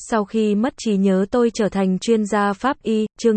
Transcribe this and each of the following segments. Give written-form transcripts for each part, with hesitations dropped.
Sau khi mất trí nhớ tôi trở thành chuyên gia pháp y, chương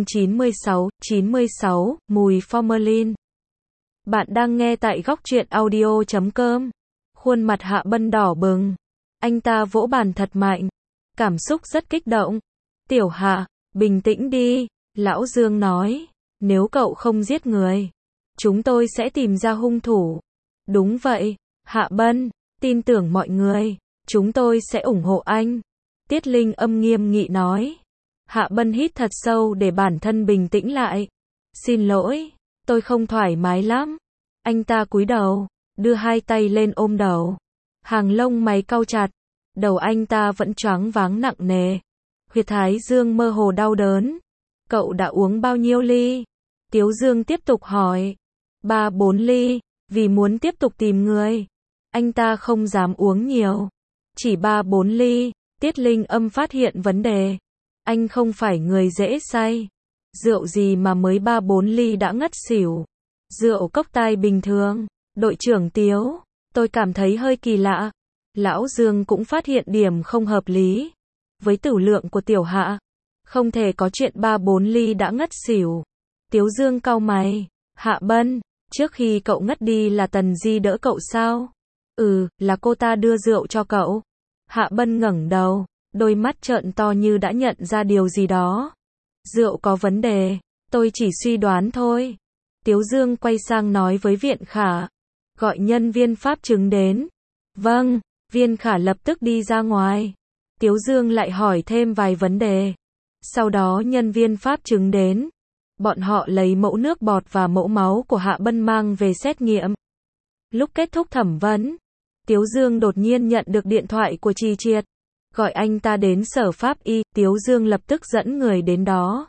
96, mùi formalin. Bạn đang nghe tại góc truyện audio.com. Khuôn mặt Hạ Bân đỏ bừng. Anh ta vỗ bàn thật mạnh. Cảm xúc rất kích động. Tiểu Hạ, bình tĩnh đi, Lão Dương nói. Nếu cậu không giết người, chúng tôi sẽ tìm ra hung thủ. Đúng vậy, Hạ Bân, tin tưởng mọi người, chúng tôi sẽ ủng hộ anh. Tiết Linh Âm nghiêm nghị nói. Hạ Bân hít thật sâu để bản thân bình tĩnh lại. Xin lỗi, tôi không thoải mái lắm. Anh ta cúi đầu, đưa hai tay lên ôm đầu. Hàng lông mày cau chặt, đầu anh ta vẫn choáng váng nặng nề. Huyệt thái dương mơ hồ đau đớn. Cậu đã uống bao nhiêu ly? Tiếu Dương tiếp tục hỏi. 3-4 ly, vì muốn tiếp tục tìm người. Anh ta không dám uống nhiều. Chỉ 3-4 ly. Tiết Linh Âm phát hiện vấn đề. Anh không phải người dễ say. Rượu gì mà mới 3-4 ly đã ngất xỉu. Rượu cốc tai bình thường. Đội trưởng Tiếu, tôi cảm thấy hơi kỳ lạ. Lão Dương cũng phát hiện điểm không hợp lý. Với tửu lượng của Tiểu Hạ, không thể có chuyện 3-4 ly đã ngất xỉu. Tiếu Dương cau mày. Hạ Bân, trước khi cậu ngất đi là Tần Di đỡ cậu sao? Là cô ta đưa rượu cho cậu. Hạ Bân ngẩng đầu, đôi mắt trợn to như đã nhận ra điều gì đó. Rượu có vấn đề, tôi chỉ suy đoán thôi. Tiếu Dương quay sang nói với Viện Khả. Gọi nhân viên pháp chứng đến. Vâng, Viên Khả lập tức đi ra ngoài. Tiếu Dương lại hỏi thêm vài vấn đề. Sau đó nhân viên pháp chứng đến. Bọn họ lấy mẫu nước bọt và mẫu máu của Hạ Bân mang về xét nghiệm. Lúc kết thúc thẩm vấn, Tiếu Dương đột nhiên nhận được điện thoại của Trì Triệt. Gọi anh ta đến sở pháp y, Tiếu Dương lập tức dẫn người đến đó.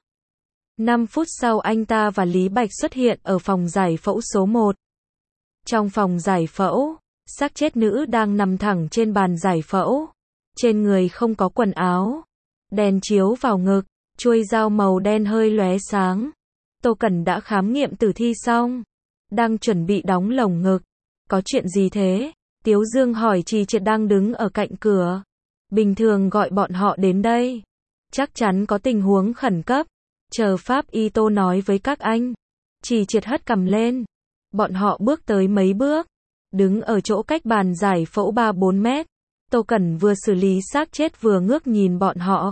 5 phút sau anh ta và Lý Bạch xuất hiện ở phòng giải phẫu số 1. Trong phòng giải phẫu, xác chết nữ đang nằm thẳng trên bàn giải phẫu. Trên người không có quần áo. Đèn chiếu vào ngực, chuôi dao màu đen hơi lóe sáng. Tô Cẩn đã khám nghiệm tử thi xong. Đang chuẩn bị đóng lồng ngực. Có chuyện gì thế? Tiếu Dương hỏi Trì Triệt đang đứng ở cạnh cửa. Bình thường gọi bọn họ đến đây. Chắc chắn có tình huống khẩn cấp. Chờ pháp y Tô nói với các anh. Trì Triệt hất cằm lên. Bọn họ bước tới mấy bước. Đứng ở chỗ cách bàn giải phẫu 3-4 mét. Tô Cẩn vừa xử lý xác chết vừa ngước nhìn bọn họ.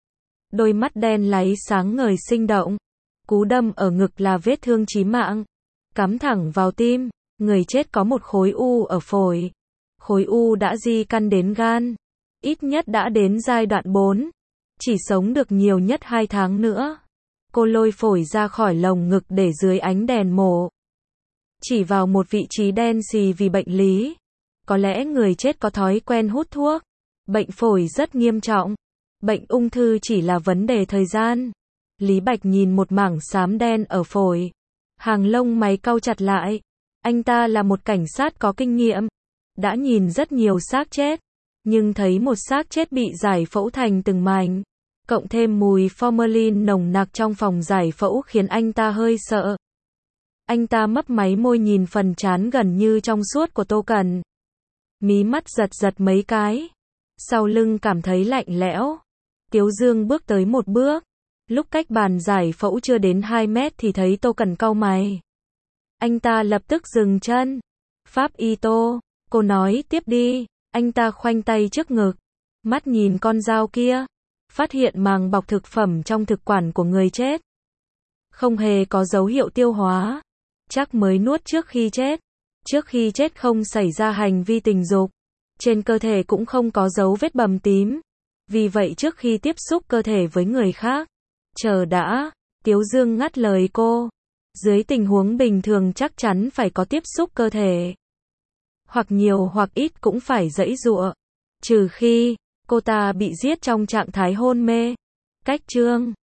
Đôi mắt đen láy sáng ngời sinh động. Cú đâm ở ngực là vết thương chí mạng. Cắm thẳng vào tim. Người chết có một khối u ở phổi. Khối u đã di căn đến gan. Ít nhất đã đến giai đoạn 4. Chỉ sống được nhiều nhất 2 tháng nữa. Cô lôi phổi ra khỏi lồng ngực để dưới ánh đèn mổ. Chỉ vào một vị trí đen xì vì bệnh lý. Có lẽ người chết có thói quen hút thuốc. Bệnh phổi rất nghiêm trọng. Bệnh ung thư chỉ là vấn đề thời gian. Lý Bạch nhìn một mảng xám đen ở phổi. Hàng lông mày cau chặt lại. Anh ta là một cảnh sát có kinh nghiệm. Đã nhìn rất nhiều xác chết. Nhưng thấy một xác chết bị giải phẫu thành từng mảnh. Cộng thêm mùi formalin nồng nặc trong phòng giải phẫu khiến anh ta hơi sợ. Anh ta mấp máy môi nhìn phần trán gần như trong suốt của Tô Cẩn. Mí mắt giật giật mấy cái. Sau lưng cảm thấy lạnh lẽo. Tiếu Dương bước tới một bước. Lúc cách bàn giải phẫu chưa đến 2 mét thì thấy Tô Cẩn cau mày. Anh ta lập tức dừng chân. Pháp y Tô, cô nói tiếp đi. Anh ta khoanh tay trước ngực. Mắt nhìn con dao kia. Phát hiện màng bọc thực phẩm trong thực quản của người chết. Không hề có dấu hiệu tiêu hóa. Chắc mới nuốt trước khi chết. Trước khi chết không xảy ra hành vi tình dục. Trên cơ thể cũng không có dấu vết bầm tím. Vì vậy trước khi tiếp xúc cơ thể với người khác. Chờ đã, Tiếu Dương ngắt lời cô. Dưới tình huống bình thường chắc chắn phải có tiếp xúc cơ thể. Hoặc nhiều hoặc ít cũng phải giãy giụa. Trừ khi cô ta bị giết trong trạng thái hôn mê. Cách chương